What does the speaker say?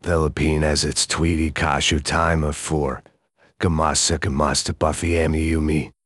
Philippine as its Tweety Kashu time of 4. Gamasa Gamasta Buffy Ami Yumi.